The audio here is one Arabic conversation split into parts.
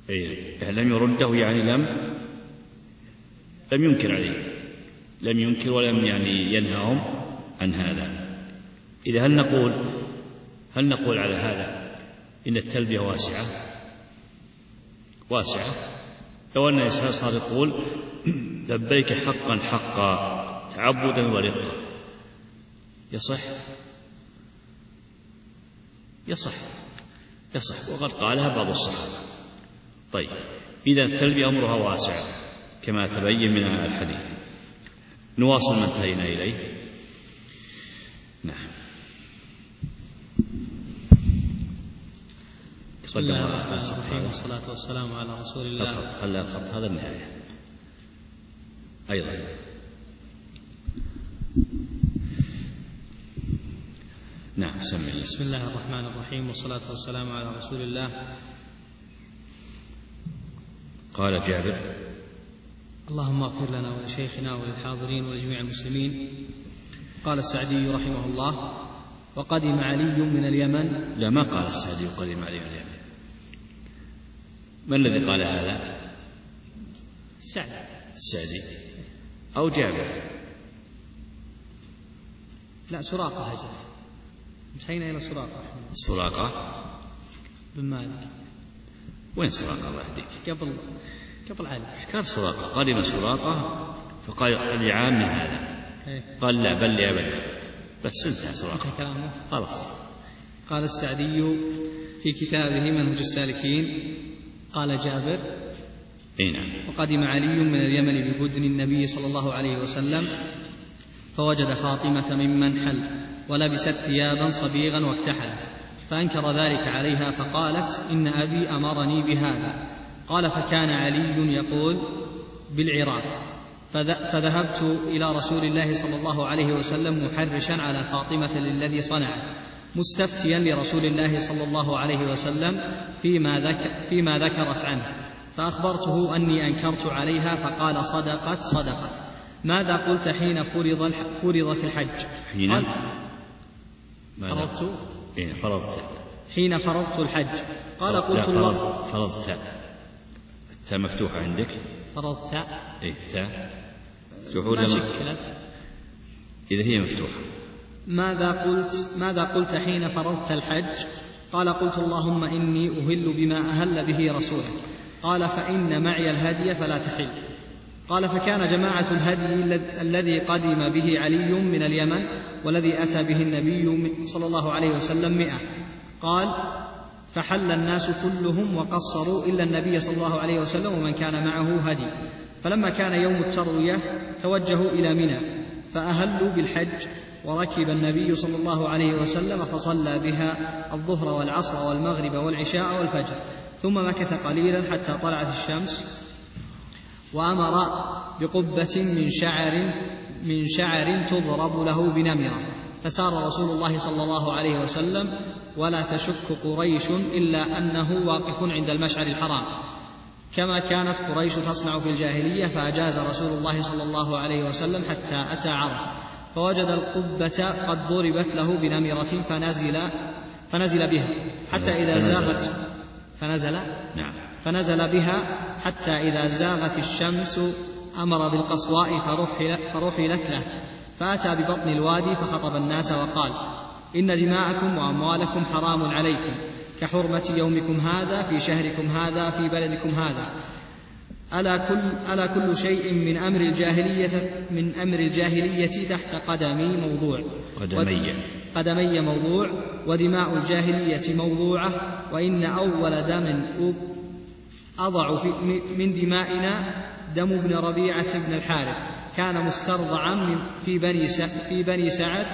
لم يرده يعني لم ينكر عليه، لم ينكر ولم يعني ينهاهم عن هذا. إذا هل نقول على هذا إن التلبية واسعة؟ لو أن الإنسان صار يقول لبيك حقا حقا تعبدا ورقا يصح وقد قالها بعض الصحابة. طيب إذا التلبية أمرها واسع كما تبين من الحديث. نواصل ما انتهينا إليه. نعم. بسم الله الرحمن الرحيم والصلاة والسلام على رسول الله. خلى الخط هذا النهاية أيضا. نعم. بسم الله الرحمن الرحيم والصلاة والسلام على رسول الله. قال جابر: اللهم اغفر لنا ولشيخنا وللحاضرين ولجميع المسلمين. قال السعدي رحمه الله: وقدم علي من اليمن. لا، ما قال السعدي قدم علي من اليمن. من الذي قال هذا؟ السعدي أو جابر؟ لا، سراقة. هجر انتهينا إلى سراقة بن مالك. وين سراقة الله يهديك؟ قبل علي. قال سراقة، قدم سراقة فقال العام من هذا. قال لا، بل لي أبدا. بس انتهى سراقة خلاص. قال السعدي في كتابه منهج السالكين: قال جابر: نعم. وقدم علي من اليمن ببدن النبي صلى الله عليه وسلم فوجد فاطمة ممن حل ولبست ثيابا صبيغا واكتحلت، فأنكر ذلك عليها فقالت: إن أبي أمرني بهذا. قال: فكان علي يقول بالعراق، فذهبت إلى رسول الله صلى الله عليه وسلم محرشا على فاطمة للذي صنعت، مستفتيا لرسول الله صلى الله عليه وسلم فيما ذكرت عنه، فأخبرته أني أنكرت عليها، فقال: صدقت. ماذا قلت حين فرضت الحج؟ حين فرضت الحج. قال: قلت الله. فرضت التاء مفتوحة عندك؟ فرضت التاء ما شكلت إذا هي مفتوحة. ماذا قلت حين فرضت الحج؟ قال: قلت اللهم إني أهل بما أهل به رسولك. قال: فإن معي الهدي فلا تحل. قال: فكان جماعة الهدي الذي قدم به علي من اليمن والذي أتى به النبي صلى الله عليه وسلم 100. قال: فحل الناس كلهم وقصروا إلا النبي صلى الله عليه وسلم ومن كان معه هدي. فلما كان يوم التروية توجهوا إلى منى فأهلوا بالحج، وركب النبي صلى الله عليه وسلم فصلى بها الظهر والعصر والمغرب والعشاء والفجر، ثم مكث قليلا حتى طلعت الشمس، وأمر بقبة من شعر تضرب له بنمرة. فسار رسول الله صلى الله عليه وسلم ولا تشك قريش إلا أنه واقف عند المشعر الحرام كما كانت قريش تصنع في الجاهلية. فأجاز رسول الله صلى الله عليه وسلم حتى أتى عرفة فوجد القبة قد ضربت له بنمرة فنزل بها حتى إذا زاغت فنزل بها حتى إذا زاغت الشمس أمر بالقصواء فرحلت له، فأتى ببطن الوادي فخطب الناس وقال: إن دماءكم وأموالكم حرام عليكم كحرمة يومكم هذا في شهركم هذا في بلدكم هذا. ألا كل شيء من أمر الجاهلية تحت قدمي موضوع ودماء الجاهلية موضوعة، وإن أول دم أضع من دمائنا دم ابن ربيعة بن الحارث كان مسترضعا في بني سعد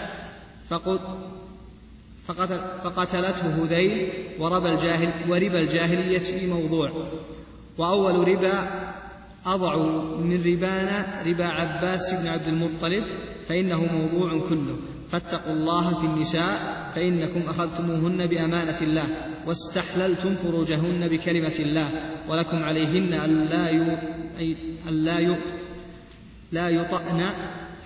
فقتلته هذيل، وربا الجاهلية في موضوع، وأول ربا أضع من ربانا ربا عباس بن عبد المطلب فإنه موضوع كله. فاتقوا الله في النساء فإنكم أخذتموهن بأمانة الله واستحللتم فروجهن بكلمة الله، ولكم عليهن أن لا يطأن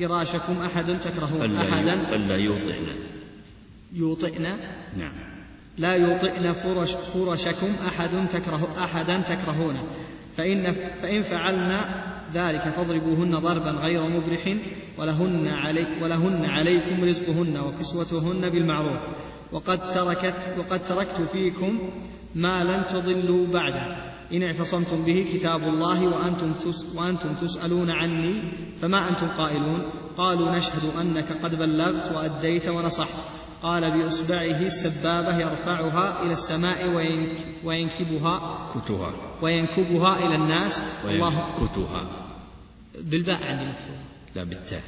فراشكم أحد تكرهون أحدا ألا يوطئن. يوطئن. نعم. لا يوطئن فرشكم أحدا تكرهونه، فإن فعلن ذلك فاضربوهن ضربا غير مبرح، ولهن عليكم رزقهن وكسوتهن بالمعروف، وقد تركت فيكم ما لن تضلوا بعده، إن اعتصمتم به كتاب الله وأنتم تسألون عني فما أنتم قائلون؟ قالوا نشهد أنك قد بلغت وأديت ونصحت. قال بإصبعه السبابة يرفعها إلى السماء وينكبها إلى الناس. وينكتها بالباء عندي مكتوب، لا بالتاء.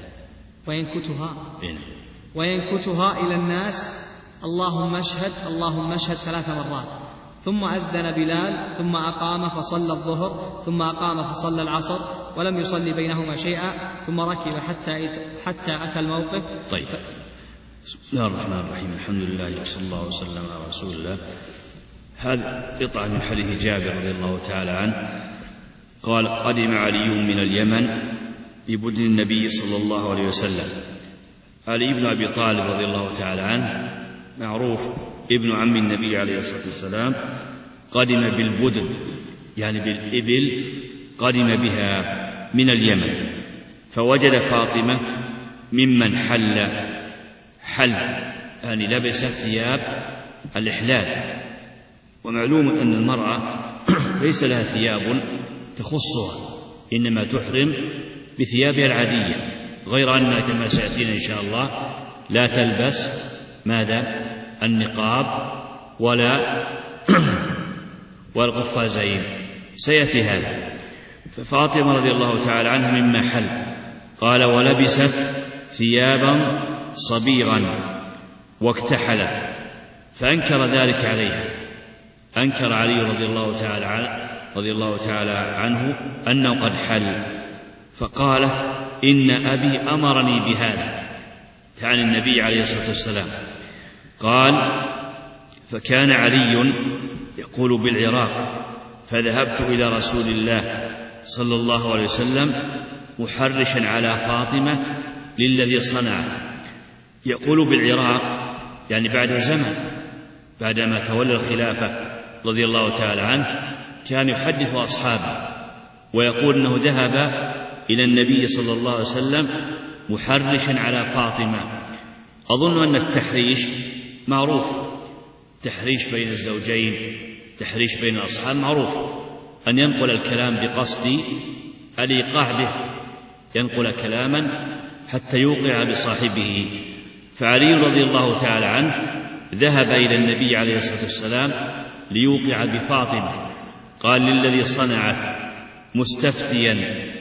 وينكتها إلى الناس اللهم اشهد 3 مرات. ثم أذن بلال، ثم أقام فصلى الظهر، ثم أقام فصلى العصر، ولم يصلي بينهما شيئا، ثم ركب حتى أتى الموقف. طيب، بسم الله الرحمن الرحيم، الحمد لله وصلى الله وسلم على رسول الله. هذا قطعة من حديث جابر رضي الله تعالى عنه قال: قدم علي من اليمن ببدن النبي صلى الله عليه وسلم. علي بن أبي طالب رضي الله تعالى عنه معروف ابن عم النبي عليه الصلاة والسلام، قدم بالبدن يعني بالإبل، قدم بها من اليمن، فوجد فاطمة ممن حل يعني لبست ثياب الإحلال. ومعلوم أن المرأة ليس لها ثياب تخصها، إنما تحرم بثيابها العادية، غير أنها كما سيأتينا إن شاء الله لا تلبس ماذا؟ النقاب ولا والقفازين، سيأتي هذا. ففاطمة رضي الله تعالى عنها مما حل. قال: ولبست ثيابا صبيغا واكتحلت، فأنكر ذلك عليها. أنكر علي رضي الله تعالى عنه أنه قد حل، فقالت: إن أبي أمرني بهذا، تعني النبي عليه الصلاة والسلام. قال: فكان علي يقول بالعراق، فذهبت إلى رسول الله صلى الله عليه وسلم محرشا على فاطمة للذي صنعت. يقول بالعراق يعني بعد زمن، بعدما تولى الخلافة رضي الله تعالى عنه، كان يحدث أصحابه ويقول أنه ذهب إلى النبي صلى الله عليه وسلم محرشا على فاطمة. أظن أن التحريش معروف، تحريش بين الزوجين، تحريش بين الأصحاب معروف، أن ينقل الكلام بقصد الإيقاع به، ينقل كلاما حتى يوقع بصاحبه. فعلي رضي الله تعالى عنه ذهب إلى النبي عليه الصلاة والسلام ليوقع بفاطمة، قال للذي صنعت مستفتيا.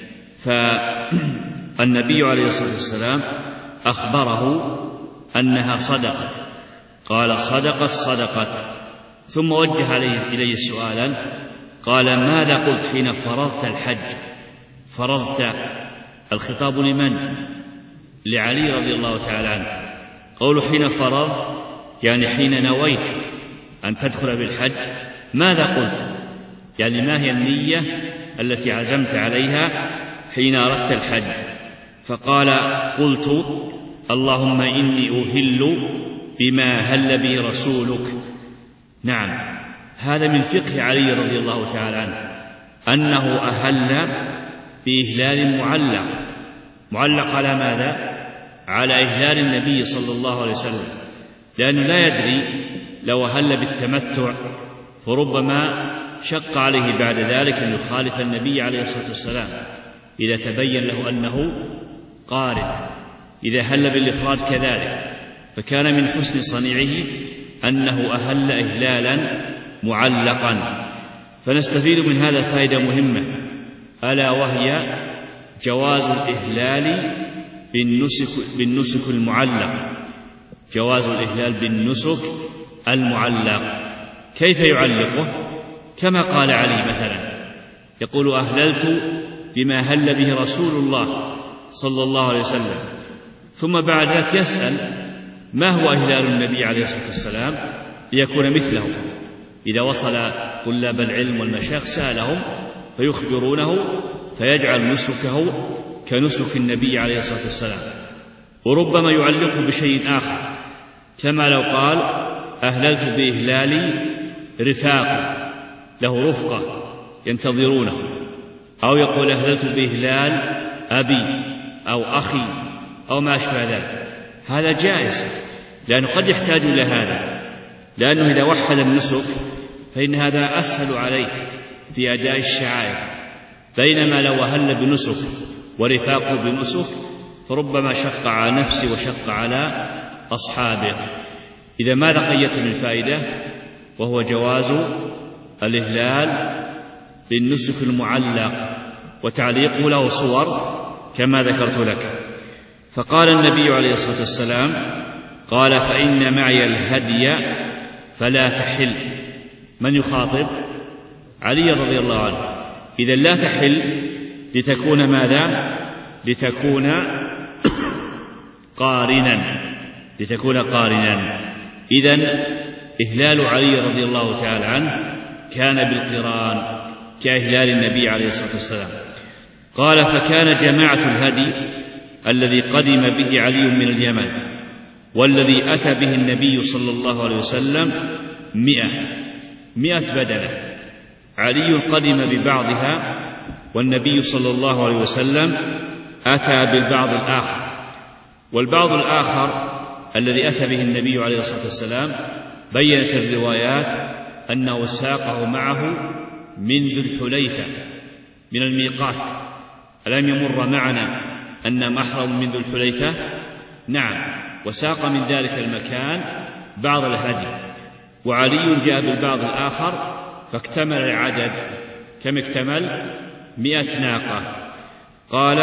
فالنبي عليه الصلاة والسلام أخبره أنها صدقت، قال: صدقت. ثم وجه إليه سؤالا، قال: ماذا قلت حين فرضت الحج؟ فرضت، الخطاب لمن؟ لعلي رضي الله تعالى عنه. قول حين فرضت يعني حين نويت أن تدخل بالحج، ماذا قلت؟ يعني ما هي النية التي عزمت عليها حين أردت الحج؟ فقال: قلت: اللهم إني أهل بما هل به رسولك. نعم، هذا من فقه علي رضي الله تعالى عنه، أنه أهل بإهلال معلق على ماذا؟ على إهلال النبي صلى الله عليه وسلم، لأنه لا يدري لو أهل بالتمتع فربما شق عليه بعد ذلك أن يخالف النبي عليه الصلاة والسلام إذا تبين له أنه قارن، إذا هل بالإفراد كذلك. فكان من حسن صنيعه أنه أهل إهلالا معلقا. فنستفيد من هذا فائدة مهمة، ألا وهي جواز الإهلال بالنسك المعلق، جواز الإهلال بالنسك المعلق. كيف يعلقه؟ كما قال علي مثلا، يقول: أهللت بما هل به رسول الله صلى الله عليه وسلم، ثم بعد ذلك يسأل ما هو إهلال النبي عليه الصلاة والسلام ليكون مثله. إذا وصل طلاب العلم والمشايخ سألهم فيخبرونه، فيجعل نسكه كنسك النبي عليه الصلاة والسلام. وربما يعلقه بشيء آخر، كما لو قال: أهللت بإهلالي رفاق له رفقة ينتظرونه، أو يقول أهللت بإهلال أبي أو أخي أو ما أشبه ذلك. هذا جائز، لأنه قد يحتاج إلى هذا، لأنه إذا وحد النسك فإن هذا أسهل عليه في أداء الشعائر، بينما لو أهل بنسك ورفاقه بنسك فربما شق على نفسه وشق على أصحابه. إذا ماذا قيدت من فائدة؟ وهو جواز الإهلال بالنسك المعلق، وتعليقه له صور كما ذكرت لك. فقال النبي عليه الصلاة والسلام: قال فإن معي الهدي فلا تحل. من يخاطب؟ علي رضي الله عنه. إذا لا تحل لتكون ماذا؟ لتكون قارنا. إذن إهلال علي رضي الله تعالى عنه كان بالقران كإهلال النبي عليه الصلاة والسلام. قال: فكان جماعة الهدي الذي قدم به علي من اليمن والذي أتى به النبي صلى الله عليه وسلم 100 بدنة. علي قدم ببعضها والنبي صلى الله عليه وسلم أتى بالبعض الآخر. والبعض الآخر الذي أتى به النبي عليه الصلاة والسلام بيّنت الروايات أنه ساقه معه من ذي الحليفة من الميقات. ألم يمر معنا أن محرم من ذي الحليفة؟ نعم، وساق من ذلك المكان بعض الهدي. وعلي جاء بالبعض الآخر فاكتمل العدد. كم اكتمل؟ 100 ناقة. قال: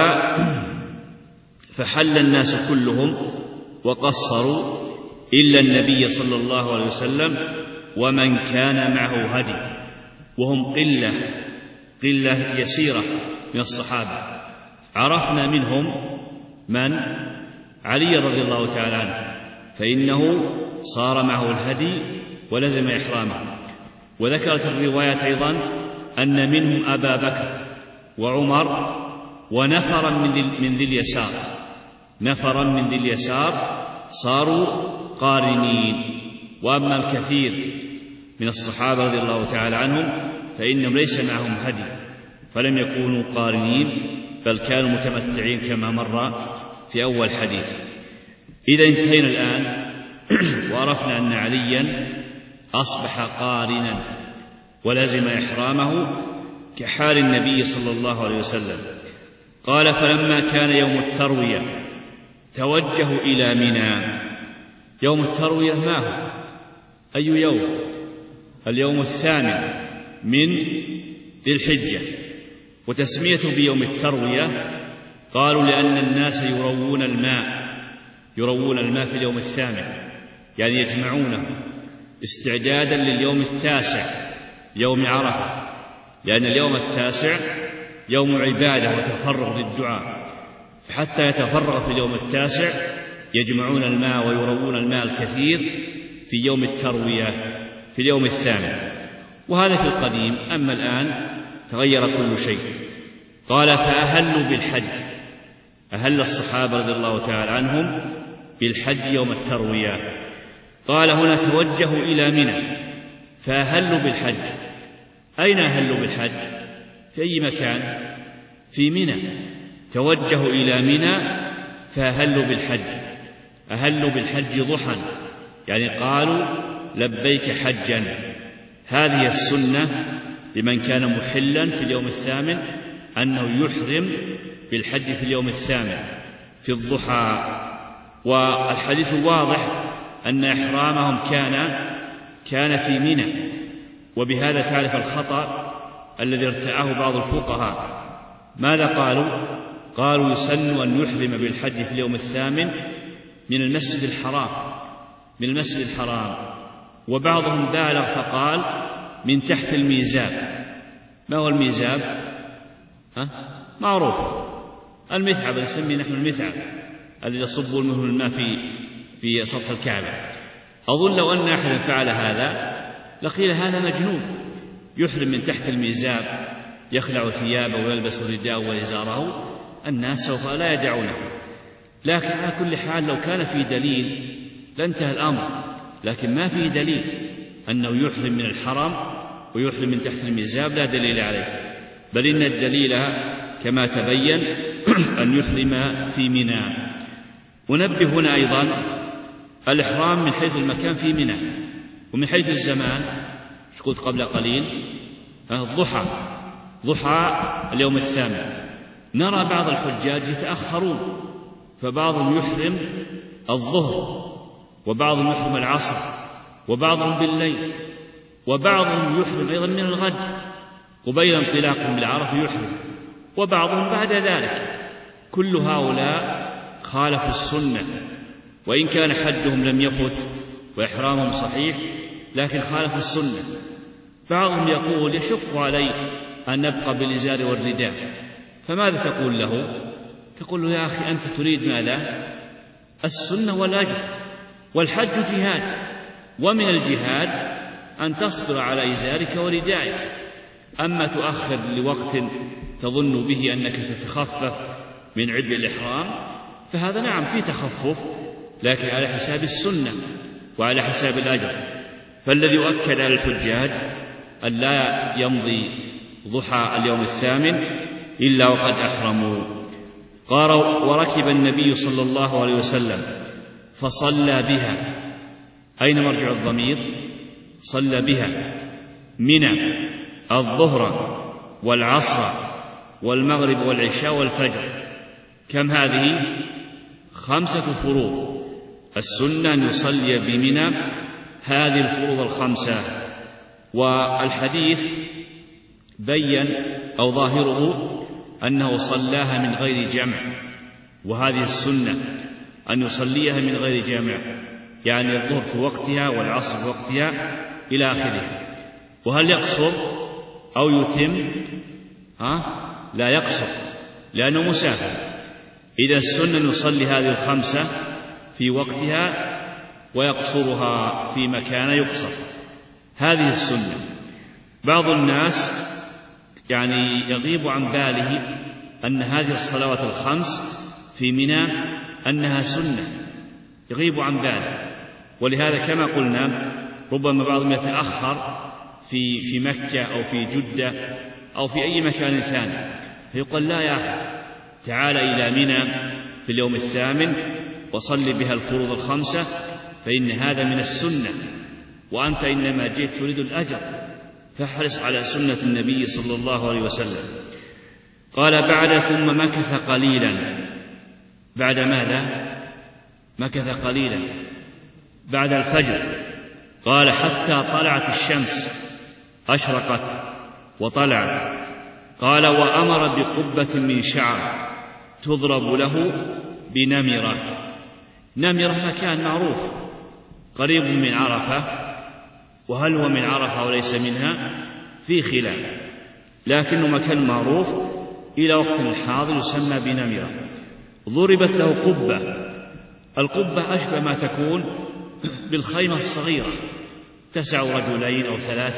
فحل الناس كلهم وقصروا إلا النبي صلى الله عليه وسلم ومن كان معه هدي، وهم قلة يسيرة من الصحابة. عرفنا منهم من؟ علي رضي الله تعالى عنه، فإنه صار معه الهدي ولزم إحرامه. وذكرت الروايات أيضا أن منهم أبا بكر وعمر ونفرا من ذي اليسار. نفرا من ذي اليسار صاروا قارنين. وأما الكثير من الصحابة رضي الله تعالى عنهم فإنهم ليس معهم هدي فلم يكونوا قارنين، بل كانوا متمتعين كما مر في أول حديث. إذا انتهينا الآن وعرفنا أن عليا أصبح قارنا ولزم إحرامه كحال النبي صلى الله عليه وسلم. قال: فلما كان يوم التروية توجهوا إلى منى. يوم التروية ما هو؟ أي يوم؟ اليوم 8 من ذي الحجة. وتسميته بيوم التروية قالوا لأن الناس يروون الماء في اليوم 8، يعني يجمعونه استعدادا لليوم 9 يوم عرفة، لأن اليوم 9 يوم عبادة وتفرغ للدعاء، فحتى يتفرغ في اليوم 9 يجمعون الماء ويروون الماء الكثير في يوم التروية في اليوم 8. وهذا في القديم. أما الآن تغير كل شيء. قال: فأهلوا بالحج. أهل الصحابة رضي الله تعالى عنهم بالحج يوم التروية. قال: هنا توجهوا إلى منى فأهلوا بالحج. أين أهلوا بالحج؟ في أي مكان؟ في منى. توجهوا إلى منى فأهلوا بالحج. أهلوا بالحج ضحى، يعني قالوا لبيك حجا. هذه السنة لمن كان محلا في اليوم 8 أنه يحرم بالحج في اليوم 8 في الضحى. والحديث واضح أن إحرامهم كان في منى. وبهذا تعرف الخطأ الذي ارتعاه بعض الفقهاء. ماذا قالوا؟ قالوا يسن أن يحرم بالحج في اليوم 8 من المسجد الحرام. وبعضهم بالغ فقال من تحت الميزاب. ما هو الميزاب؟ معروف، المثعب، نسميه نحن المثعب الذي يصب منه الماء في سطح الكعبة. أظن لو أن أحدا فعل هذا لقيل هذا مجنون، يحرم من تحت الميزاب، يخلع ثيابه ويلبس رداءه وإزاره، الناس سوف لا يدعونه. لكن على كل حال لو كان في دليل لانتهى الأمر، لكن ما فيه دليل أنه يحرم من الحرم ويحرم من تحت المزاب، لا دليل عليه، بل إن الدليل كما تبين أن يحرم في منى. ونبه هنا أيضا الإحرام من حيث المكان في منى، ومن حيث الزمان قلت قبل قليل ضحى اليوم الثامن، نرى بعض الحجاج يتأخرون، فبعضهم يحرم الظهر، وبعضهم يحرم العصر، وبعضهم بالليل، وبعضهم يحرم أيضا من الغد قبيل انطلاقهم بالعرفة يحرم، وبعضهم بعد ذلك. كل هؤلاء خالفوا السنة، وإن كان حجهم لم يفت وإحرامهم صحيح، لكن خالفوا السنة. بعضهم يقول يشق علي أن نبقى بالإزار والرداء، فماذا تقول له؟ تقول له يا أخي أنت تريد ماذا؟ السنة والأجر، والحج جهاد، ومن الجهاد أن تصبر على إزارك وردائك. أما تؤخر لوقت تظن به أنك تتخفف من عبء الإحرام، فهذا نعم في تخفف، لكن على حساب السنة وعلى حساب الأجر. فالذي يؤكد على الحجاج أن لا يمضي ضحى اليوم الثامن إلا وقد أحرموا. قال وركب النبي صلى الله عليه وسلم فصلى بها. أين مرجع الضمير؟ صلى بها منى الظهر والعصر والمغرب والعشاء والفجر. كم هذه؟ 5 فروض. السنة أن يصلي بمنى هذه الفروض 5. والحديث بين أو ظاهره أنه صلاها من غير جمع، وهذه السنة أن يصليها من غير جمع، يعني الظهر في وقتها والعصر في وقتها إلى آخره. وهل يقصر أو يتم؟ لا يقصر لأنه مسافر. إذا السنة يصلي هذه 5 في وقتها ويقصرها في مكان يقصر، هذه السنة. بعض الناس يعني يغيب عن باله أن هذه الصلوات 5 في منى أنها سنة، يغيب عن باله. ولهذا كما قلنا ربما بعضهم يتأخر في مكة أو في جدة أو في أي مكان ثاني، فيقول لا يا أخي تعال إلى منى في اليوم الثامن وصل بها الفروض 5، فإن هذا من السنة، وأنت إنما جئت تريد الأجر، فاحرص على سنة النبي صلى الله عليه وسلم. قال بعد ثم مكث قليلا. بعد ماذا؟ مكث قليلا بعد الفجر. قال حتى طلعت الشمس، أشرقت وطلعت. قال وأمر بقبة من شعر تضرب له بنمرة. نمرة مكان معروف قريب من عرفة، وهل هو من عرفة وليس منها في خلاف، لكنه مكان معروف إلى وقت الحاضر يسمى بنمرة. ضربت له قبة. القبة أشبه ما تكون بالخيمة الصغيرة تسع 2 رجلين أو 3،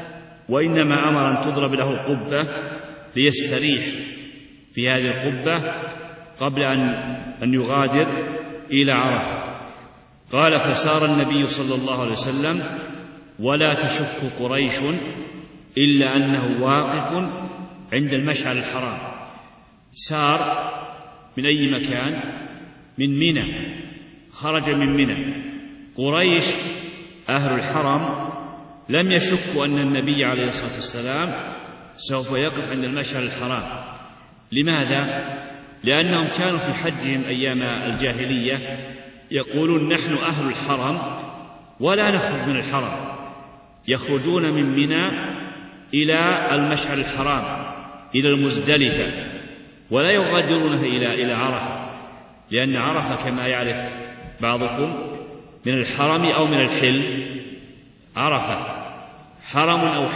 وإنما أمر أن تضرب له قبة ليستريح في هذه القبة قبل أن يغادر إلى عرفة. قال فسار النبي صلى الله عليه وسلم ولا تشك قريش إلا أنه واقف عند المشعر الحرام. سار من أي مكان؟ من منى، خرج من منى. قريش أهل الحرم لم يشكوا أن النبي عليه الصلاة والسلام سوف يقف عند المشعر الحرام. لماذا؟ لأنهم كانوا في حجهم أيام الجاهلية يقولون نحن أهل الحرم ولا نخرج من الحرم، يخرجون من منى إلى المشعر الحرام إلى المزدلفة، ولا يغادرونه إلى عرفة، لأن عرفة كما يعرف بعضكم من الحرم أو من الحل. عرفة حرم أو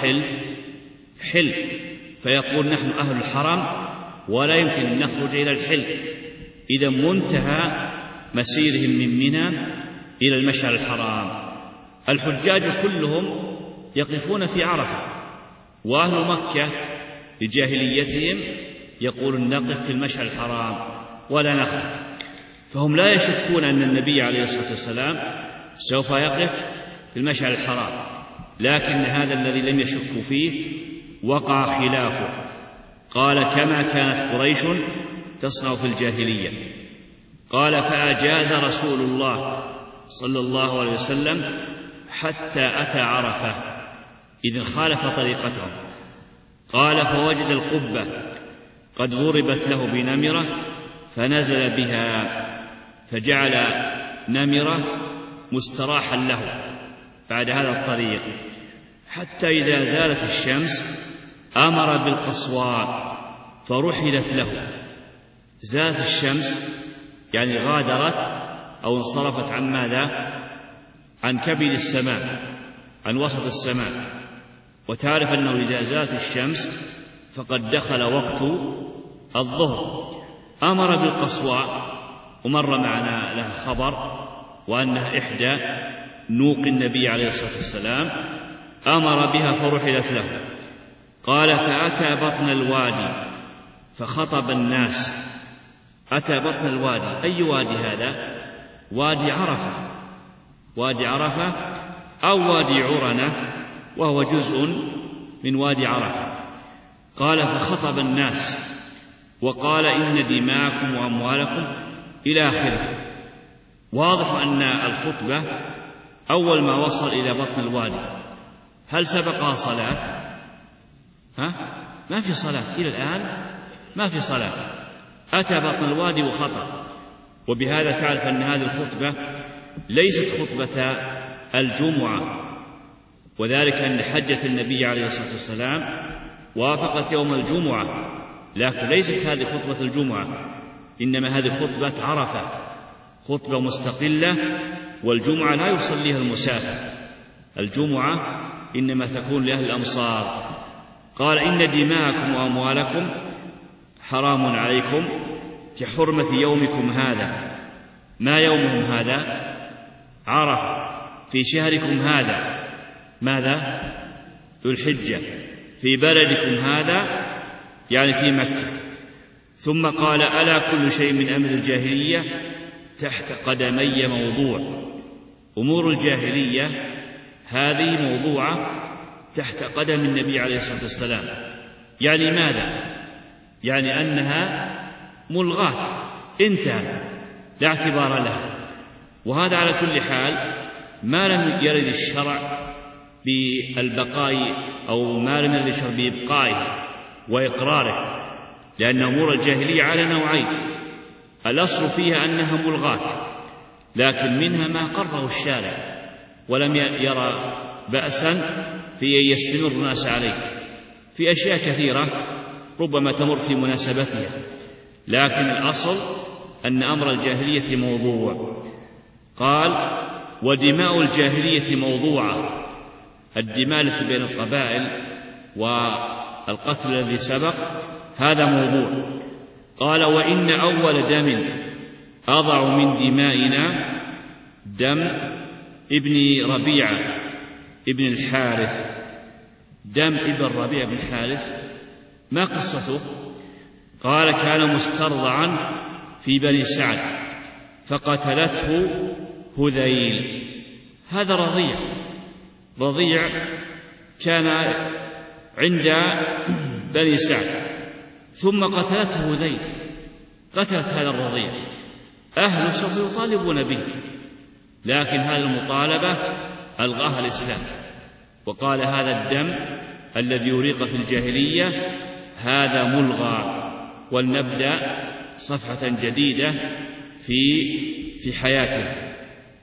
حل، فيقول نحن أهل الحرم ولا يمكن أن نخرج إلى الحل. إذا منتهى مسيرهم من منى إلى المشعر الحرام. الحجاج كلهم يقفون في عرفة، وأهل مكة لجاهليتهم يقولون نقف في المشعر الحرام ولا نخرج. فهم لا يشكون أن النبي عليه الصلاة والسلام سوف يقف في المشعر الحرام، لكن هذا الذي لم يشك فيه وقع خلافه. قال: كما كانت قريش تصنع في الجاهلية. قال: فأجاز رسول الله صلى الله عليه وسلم حتى أتى عرفة إذ خالف طريقتهم. قال: فوجد القبة قد ضربت له بنمرة فنزل بها، فجعل نمرة مستراحا له بعد هذا الطريق، حتى إذا زالت الشمس أمر بالقصواء فرحلت له. زالت الشمس يعني غادرت أو انصرفت عن ماذا؟ عن كبد السماء، عن وسط السماء. وتعرف أنه إذا زالت الشمس فقد دخل وقت الظهر. أمر بالقصواء، ومر معنا لها خبر وأنها إحدى نوق النبي عليه الصلاة والسلام. أمر بها فرحلت له. قال: فأتى بطن الوادي فخطب الناس. أتى بطن الوادي، أي وادي هذا؟ وادي عرفة، وادي عرفة أو وادي عرنة، وهو جزء من وادي عرفة. قال: فخطب الناس وقال: إن دماءكم وأموالكم إلى آخره. واضح أن الخطبة أول ما وصل إلى بطن الوادي هل سبقها صلاة؟ ما في صلاة إلى الآن، ما في صلاة. أتى بطن الوادي وخطب. وبهذا تعرف أن هذه الخطبة ليست خطبة الجمعة، وذلك أن حجة النبي عليه الصلاة والسلام وافقت يوم الجمعة، لكن ليست هذه خطبة الجمعة، إنما هذه خطبة عرفة، خطبة مستقلة. والجمعة لا يصليها المسافر، الجمعة إنما تكون لأهل الأمصار. قال: إن دماءكم وأموالكم حرام عليكم كحرمة يومكم هذا. ما يومهم هذا؟ عرفة. في شهركم هذا ماذا؟ ذو الحجة. في بلدكم هذا يعني في مكة. ثم قال: ألا كل شيء من أمر الجاهلية تحت قدمي موضوع. أمور الجاهلية هذه موضوعة تحت قدم النبي عليه الصلاة والسلام. يعني ماذا؟ يعني أنها ملغاة، انتهت، لا اعتبار لها. وهذا على كل حال ما لم يرد الشرع بالبقاء، أو ما لم يرد الشرع بإبقائه وإقراره، لأن أمور الجاهلية على نوعين: الأصل فيها أنها ملغاة، لكن منها ما قرره الشارع ولم يرى بأسا في أن يستمر الناس عليه. في أشياء كثيرة ربما تمر في مناسبتها، لكن الأصل أن أمر الجاهلية موضوع. قال: ودماء الجاهلية موضوعة. الدماء التي بين القبائل والقتل الذي سبق هذا موضوع. قال: وإن أول دم أضع من دمائنا دم ابن ربيعة ابن الحارث. دم ابن ربيعة بن الحارث ما قصته؟ قال: كان مسترضعا في بني سعد فقتلته هذيل. هذا رضيع كان عند بني سعد، ثم قتلته هذيل، قتلت هذا الرضيع. أهل سوف يطالبون به، لكن هذه المطالبة ألغاها الإسلام، وقال: هذا الدم الذي يريق في الجاهلية هذا ملغى، ولنبدأ صفحة جديدة في حياته.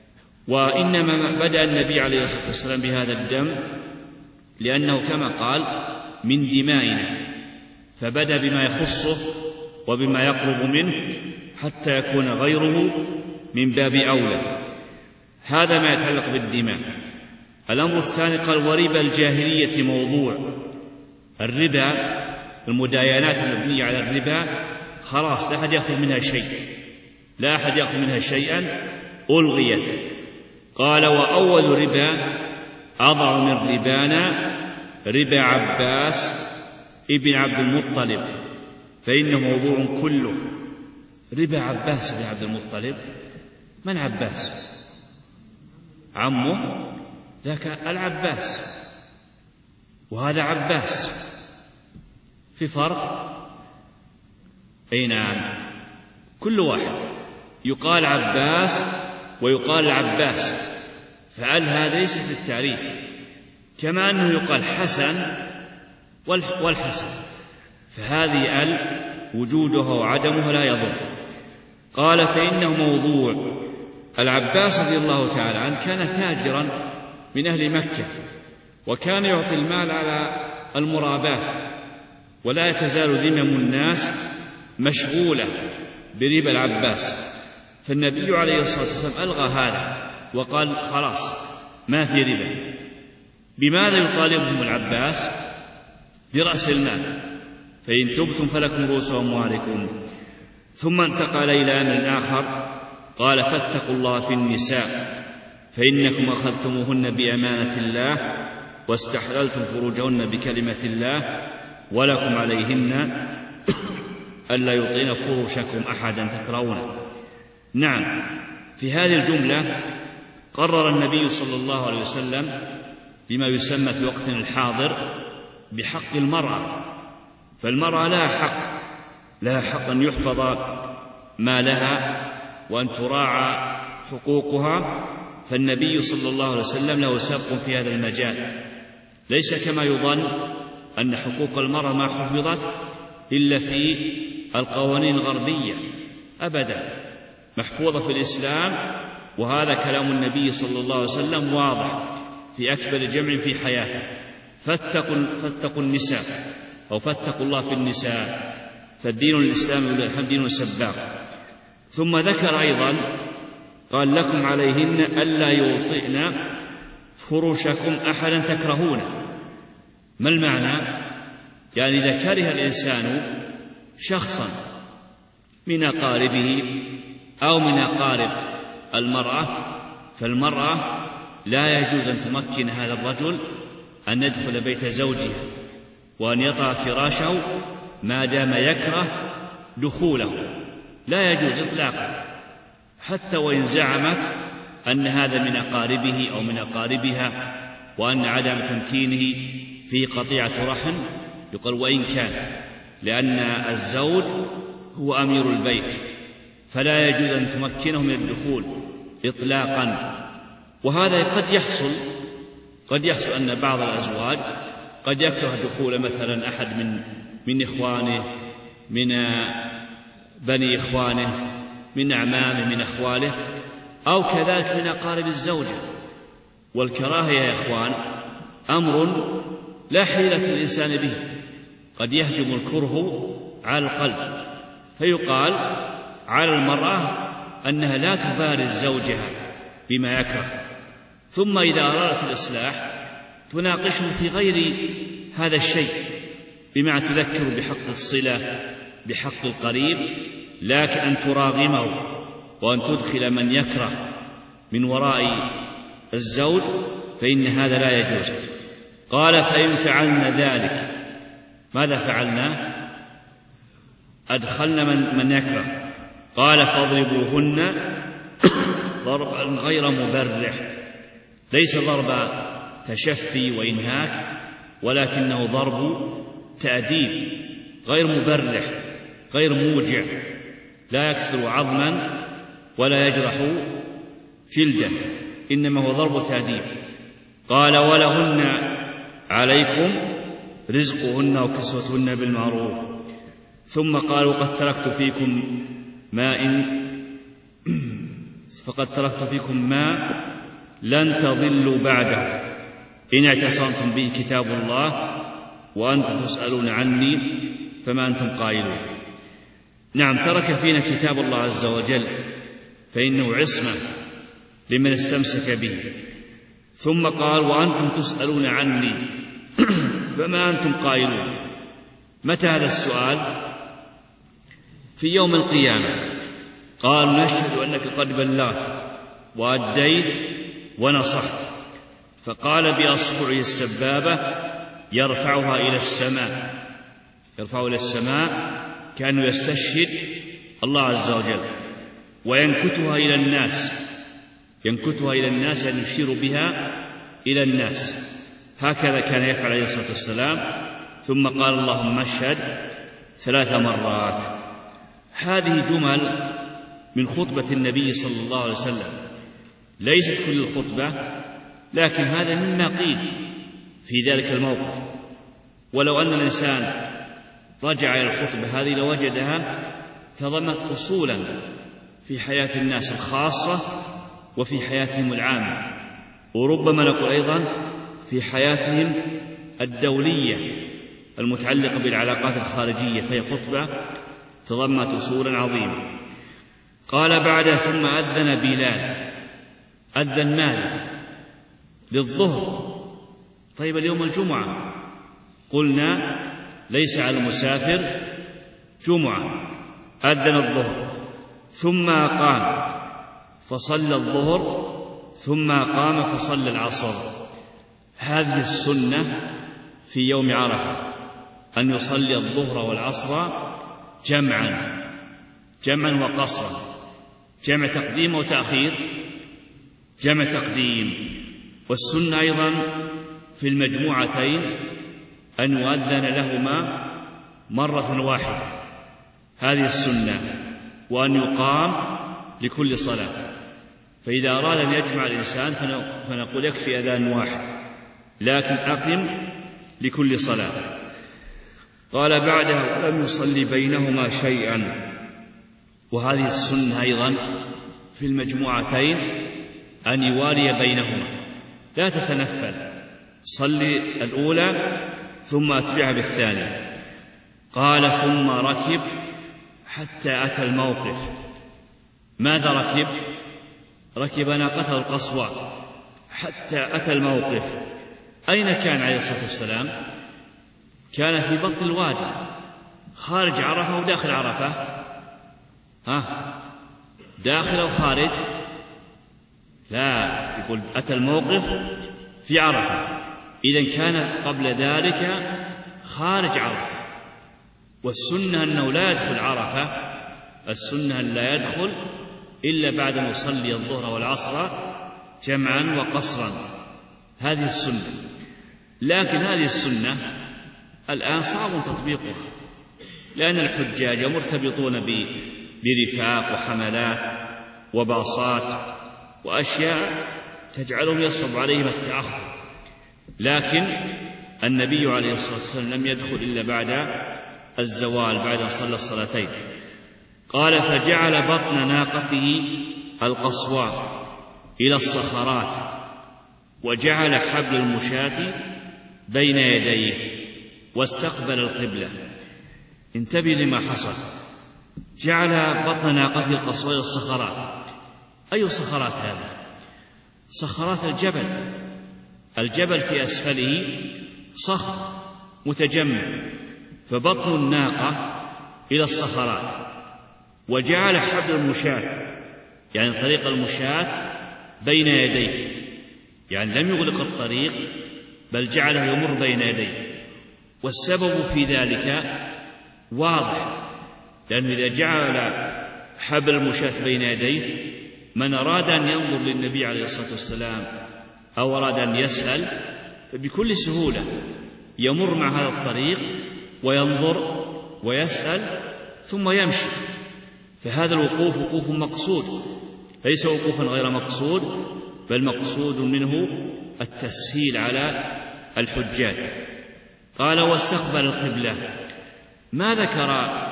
وإنما بدأ النبي عليه الصلاة والسلام بهذا الدم لأنه كما قال من دمائنا، فبدأ بما يخصه وبما يقرب منه حتى يكون غيره من باب أولى. هذا ما يتعلق بالدماء. الأمر الثاني قال: وربا الجاهلية موضوع. الربا، المداينات المبنية على الربا خلاص لا أحد يأخذ منها شيء، لا أحد يأخذ منها شيئا، ألغيت. قال: وأول ربا أضع من ربانا ربا عباس ابن عبد المطلب فإنه موضوع كله. ربا عباس بن عبد المطلب، من عباس؟ عمه ذاك العباس وهذا عباس، في فرق؟ أي نعم، كل واحد يقال عباس ويقال العباس، فعل هذا ليس في التعريف، كما أنه يقال حسن والحسن، فهذه وجودها وعدمها لا يضر. قال فإنه موضوع. العباس رضي الله تعالى عنه كان تاجرا من أهل مكة، وكان يعطي المال على المرابات، ولا تزال ذمم الناس مشغولة بربا العباس، فالنبي عليه الصلاة والسلام ألغى هذا وقال خلاص ما في ربا. بماذا يطالبهم العباس؟ برأس المال، فإن تبتم فلكم رؤوس أموالكم. ثم انتقل إلى أمر آخر، قال فاتقوا الله في النساء فإنكم أخذتموهن بأمانة الله واستحللتم فروجهن بكلمة الله ولكم عليهن ألا يطعن فرشكم أحدا تكرهونه. نعم، في هذه الجملة قرر النبي صلى الله عليه وسلم بما يسمى في وقتنا الحاضر بحق المرأة، فالمرأة لها حق أن يحفظ ما لها وأن تراعى حقوقها، فالنبي صلى الله عليه وسلم له سبق في هذا المجال، ليس كما يظن أن حقوق المرأة ما حفظت إلا في القوانين الغربية، أبدا، محفوظة في الإسلام، وهذا كلام النبي صلى الله عليه وسلم واضح في أكبر جمع في حياته. فاتقوا النساء أو فاتقوا الله في النساء، فالدين الإسلامي دين سباق. ثم ذكر أيضا قال لكم عليهن ألا يوطئن فرشكم أحدا تكرهونه. ما المعنى؟ يعني إذا كره الإنسان شخصا من أقاربه أو من أقارب المرأة، فالمرأة لا يجوز أن تمكن هذا الرجل أن يدخل بيت زوجها وأن يطأ فراشه ما دام يكره دخوله، لا يجوز إطلاقا، حتى وإن زعمت أن هذا من أقاربه أو من أقاربها، وأن عدم تمكينه في قطيعة رحم يقال وإن كان، لأن الزوج هو أمير البيت، فلا يجوز أن تمكنه من الدخول إطلاقا. وهذا قد يحصل أن بعض الأزواج قد يكره دخول مثلا أحد من إخوانه، من بني إخوانه، من أعمامه، من أخواله، أو كذلك من أقارب الزوجة. والكراهية يا إخوان أمر لا حيلة الإنسان به، قد يهجم الكره على القلب، فيقال على المرأة أنها لا تبارز زوجها بما يكره، ثم إذا أرادت الإصلاح تناقشه في غير هذا الشيء، بمعنى تذكر بحق الصلة، بحق القريب، لكن أن تراغمه وأن تدخل من يكره من وراء الزوج فإن هذا لا يجوز. قال فإن فعلنا ذلك، ماذا فعلنا؟ أدخلنا من يكره. قال فاضربوهن ضربا غير مبرح، ليس ضرب تشفي وإنهاك، ولكنه ضرب تأديب غير مبرح، غير موجع، لا يكسر عظما ولا يجرح جلدا، إنما هو ضرب تأديب. قال ولهن عليكم رزقهن وكسوتهن بالمعروف. ثم قال وقد تركت فيكم ما لن تضلوا بعده إن اعتصمتم به كتاب الله وأنتم تسألون عني فما أنتم قائلون. نعم، ترك فينا كتاب الله عز وجل فإنه عصمة لمن استمسك به. ثم قال وأنتم تسألون عني فما أنتم قائلون. متى هذا السؤال؟ في يوم القيامة. قال نشهد أنك قد بلغت وأديت ونصحت. فقال بأصبعه السبابة يرفعها إلى السماء كأنه يستشهد الله عز وجل، وينكتها إلى الناس، يعني يشير بها إلى الناس، هكذا كان يفعل عليه الصلاة والسلام، ثم قال اللهم اشهد 3 مرات. هذه جمل من خطبة النبي صلى الله عليه وسلم، ليست كل الخطبة، لكن هذا مما قيل في ذلك الموقف. ولو أن الإنسان رجع إلى الخطبة هذه لوجدها تضمنت أصولا في حياة الناس الخاصة وفي حياتهم العامة، وربما نقول أيضا في حياتهم الدولية المتعلقة بالعلاقات الخارجية، فهي خطبة تضمنت أصولا عظيمة. قال بعد ثم أذن بلال. أذن ماذا؟ للظهر. طيب اليوم الجمعة قلنا ليس على المسافر جمعة، أذن الظهر ثم قام فصلى الظهر ثم قام فصلى العصر. هذه السنة في يوم عرفة، أن يصلي الظهر والعصر جمعا وقصرا، جمع تقديم وتأخير، جمع تقديم. والسنة أيضا في المجموعتين أن يؤذن لهما مرة واحدة، هذه السنة، وأن يقام لكل صلاة. فإذا أراد أن يجمع الإنسان فنقول يكفي أذان واحد، لكن أقم لكل صلاة. قال بعدها لم يصلي بينهما شيئا. وهذه السنة أيضا في المجموعتين أن يوالي بينهما، لا تتنفل، صلي الأولى ثم أتبعها بالثانية. قال ثم ركب حتى أتى الموقف. ماذا ركب؟ ركب ناقته القصوى حتى أتى الموقف. أين كان عليه الصلاة والسلام؟ كان في بطن الوادي، خارج عرفة وداخل عرفة؟ داخل أو خارج؟ لا، يقول أتى الموقف في عرفة، إذن كان قبل ذلك خارج عرفة. والسنة أنه لا يدخل عرفة، السنة أن لا يدخل إلا بعد أن يصلي الظهر والعصر جمعا وقصرا، هذه السنة. لكن هذه السنة الآن صعب تطبيقها، لأن الحجاج مرتبطون برفاق وحملات وباصات وأشياء تجعلهم يصعب عليهم التأخر. لكن النبي عليه الصلاة والسلام لم يدخل إلا بعد الزوال، بعد أن صلى الصلاتين. قال فجعل بطن ناقته القصواء إلى الصخرات، وجعل حبل المشاة بين يديه واستقبل القبلة. انتبه لما حصل، جعل بطن ناقته القصواء إلى الصخرات. أي صخرات هذه؟ صخرات الجبل في أسفله صخر متجمع، فبطن الناقة إلى الصخرات. وجعل حبل المشاة، يعني طريق المشاة بين يديه، يعني لم يغلق الطريق بل جعله يمر بين يديه. والسبب في ذلك واضح، لأنه إذا جعل حبل المشاة بين يديه، من أراد أن ينظر للنبي عليه الصلاة والسلام أو أراد أن يسأل فبكل سهولة يمر مع هذا الطريق وينظر ويسأل ثم يمشي. فهذا الوقوف وقوف مقصود، ليس وقوفا غير مقصود، بل مقصود منه التسهيل على الحجاج. قال واستقبل القبلة. ما ذكر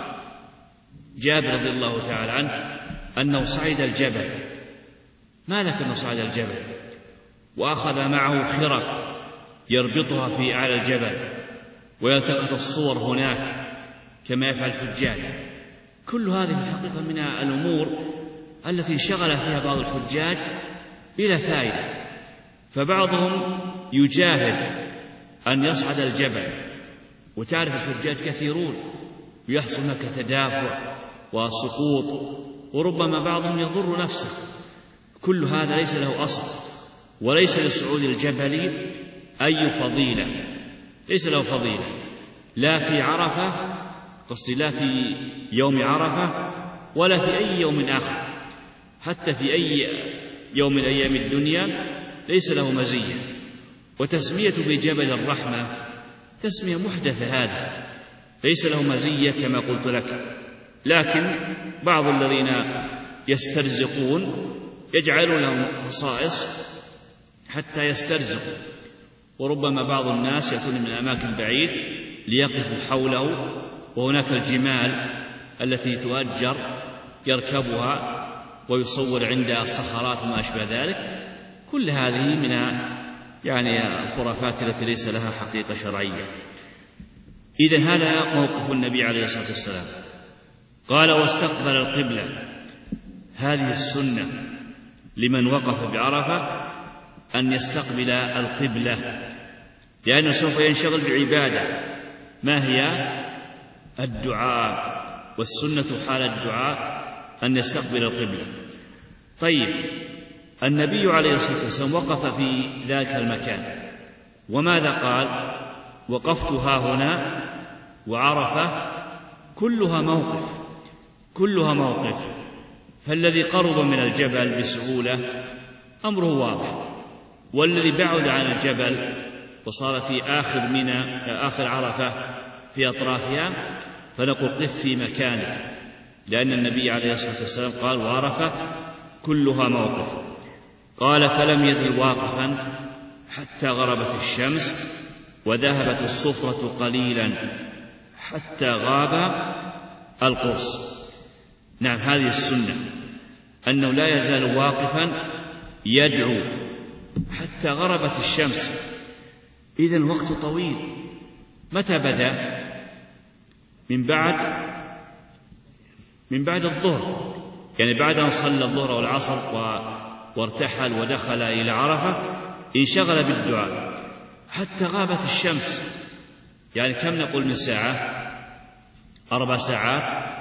جابر رضي الله تعالى عنه أنه صعد الجبل، ما ذكر أنه صعد الجبل وأخذ معه خرق يربطها في أعلى الجبل ويلتقط الصور هناك كما يفعل الحجاج. كل هذه الحقيقة من الأمور التي شغل فيها بعض الحجاج بلا فائدة. فبعضهم يجاهد أن يصعد الجبل، وتعرف الحجاج كثيرون ويحصل هناك تدافع وسقوط، وربما بعضهم يضر نفسه. كل هذا ليس له أصل، وليس لصعود الجبل أي فضيلة، ليس له فضيلة لا في عرفة، قصدي لا في يوم عرفة ولا في أي يوم آخر، حتى في أي يوم من أيام الدنيا ليس له مزية. وتسمية بجبل الرحمة تسمية محدثة، هذا ليس له مزية كما قلت لك، لكن بعض الذين يسترزقون يجعلون لهم خصائص حتى يسترزقوا، وربما بعض الناس يأتون من أماكن بعيد ليقفوا حوله، وهناك الجمال التي تؤجر يركبها ويصور عندها الصخرات وما أشبه ذلك. كل هذه من الخرافات التي ليس لها حقيقة شرعية. إذن هذا موقف النبي عليه الصلاة والسلام. قال واستقبل القبلة. هذه السنة لمن وقف بعرفة أن يستقبل القبلة، لأنه سوف ينشغل بعبادة ما هي الدعاء، والسنة حال الدعاء أن يستقبل القبلة. طيب، النبي عليه الصلاة والسلام وقف في ذاك المكان، وماذا قال؟ وقفت ها هنا وعرفة كلها موقف، كلها موقف. فالذي قرب من الجبل بسهولة أمره واضح، والذي بعد عن الجبل وصار في آخر عرفة في أطرافها فنقول قف في مكانك، لأن النبي عليه الصلاة والسلام قال وعرفة كلها موقف. قال فلم يزل واقفا حتى غربت الشمس وذهبت الصفرة قليلا حتى غاب القرص. نعم، هذه السنة، أنه لا يزال واقفا يدعو حتى غربت الشمس. إذن الوقت طويل. متى بدأ؟ من بعد الظهر، يعني بعد أن صلى الظهر والعصر وارتحل ودخل إلى عرفة انشغل بالدعاء حتى غابت الشمس. يعني كم نقول من ساعة؟ 4 ساعات.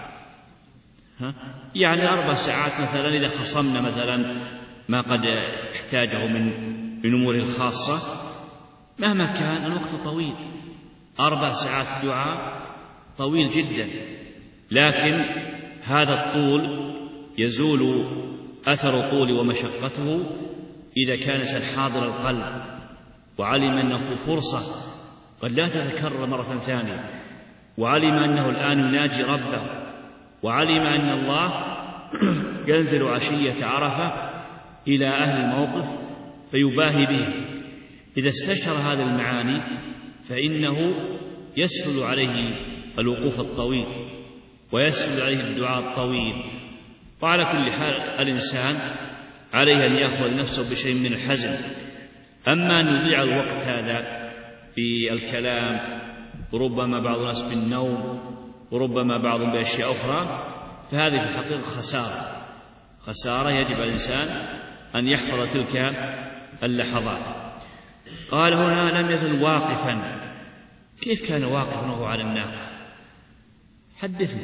يعني 4 ساعات مثلا إذا خصمنا مثلا ما قد احتاجه من أموره الخاصة، مهما كان الوقت طويل. 4 ساعات دعاء طويل جدا، لكن هذا الطول يزول أثر طول ومشقته إذا كان حاضر القلب وعلم أنه في فرصة قد لا تتكرر مرة ثانية، وعلم أنه الآن يناجي ربه، وعلم أن الله ينزل عشية عرفة إلى أهل الموقف فيباهي به. إذا استشعر هذه المعاني فإنه يسهل عليه الوقوف الطويل ويسهل عليه الدعاء الطويل. وعلى كل حال الإنسان عليه أن يأخذ نفسه بشيء من الحزم. أما أن يضيع الوقت هذا بالكلام، وربما بعض الناس بالنوم، وربما بعضهم بأشياء أخرى، فهذه في الحقيقة خسارة يجب على الإنسان أن يحفظ تلك اللحظات. قال هنا لم يزل واقفا. كيف كان واقفا وهو على الناقة؟ حدثنا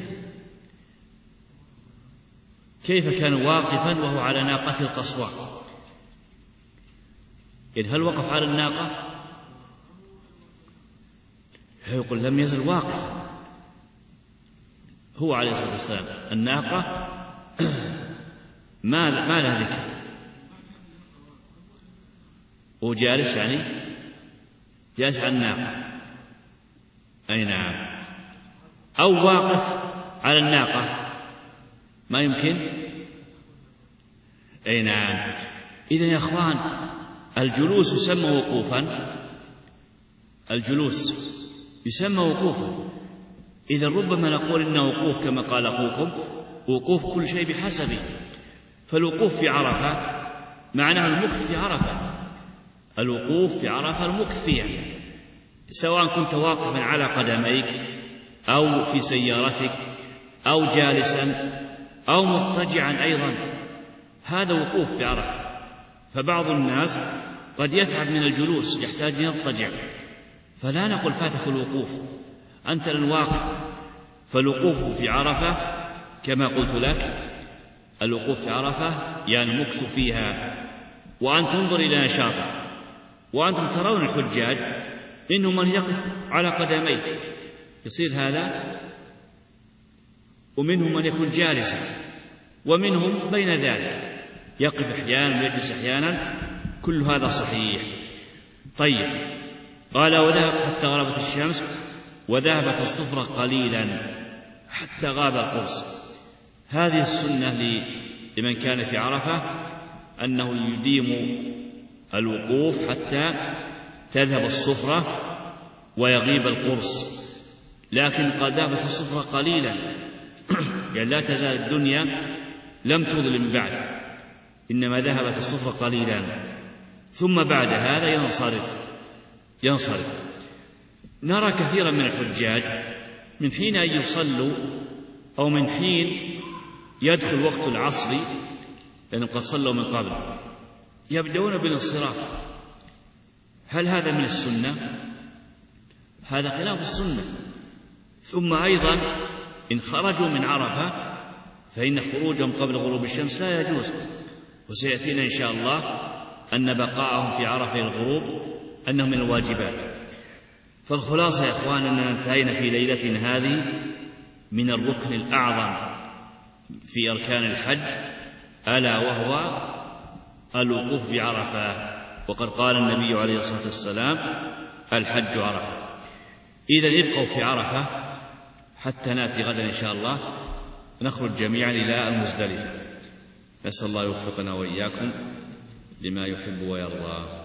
كيف كان واقفا وهو على ناقته القصواء؟ يعني هل وقف على الناقة؟ يقول لم يزل واقفا هو عليه الصلاة والسلام. الناقة ما لها ذكر، هو جالس، يعني جالس على الناقة. أي نعم. أو واقف على الناقة، ما يمكن. أي نعم. إذن يا أخوان الجلوس يسمى وقوفا، الجلوس يسمى وقوفا. إذا ربما نقول إنه وقوف كما قال أخوكم، وقوف كل شيء بحسبه. فالوقوف في عرفة معناه المكث في عرفة، الوقوف في عرفة المكث فيها، سواء كنت واقفا على قدميك أو في سيارتك أو جالسا أو مضطجعا أيضا، هذا وقوف في عرفة. فبعض الناس قد يتعب من الجلوس، يحتاج أن يضطجع، فلا نقول فاتك الوقوف، أنت الواقف. فالوقوف في عرفة كما قلت لك، الوقوف في عرفة يعني المكث فيها، وأن تنظر إلى نشاطك. وأنتم ترون الحجاج إنهم من يقف على قدميه يصير هذا، ومنهم من يكون جالسا، ومنهم بين ذلك يقف أحيانا ويجلس أحيانا. كل هذا صحيح. طيب، قال وذهب حتى غربت الشمس وذهبت الصفرة قليلا حتى غاب القرص. هذه السنة لمن كان في عرفة أنه يديم الوقوف حتى تذهب الصفرة ويغيب القرص، لكن قد ذهبت الصفرة قليلا يعني لا تزال الدنيا لم تظلم بعد، إنما ذهبت الصفرة قليلا ثم بعد هذا ينصرف. نرى كثيرا من الحجاج من حين أن يصلوا أو من حين يدخل وقت العصر لأنهم قد صلوا من قبل يبدأون بالانصراف. هل هذا من السنة؟ هذا خلاف السنة. ثم أيضا إن خرجوا من عرفة فإن خروجهم قبل غروب الشمس لا يجوز، وسيأتينا إن شاء الله أن بقاءهم في عرفة الغروب أنه من الواجبات. فالخلاصة يا إخوان أننا انتهينا في ليلتنا هذه من الركن الأعظم في أركان الحج، ألا وهو الوقوف بعرفة. وقد قال النبي عليه الصلاة والسلام الحج عرفة. إذن ابقوا في عرفة حتى نأتي غدا إن شاء الله نخرج جميعا إلى المزدلفة. نسأل الله يوفقنا وإياكم لما يحب ويرضى.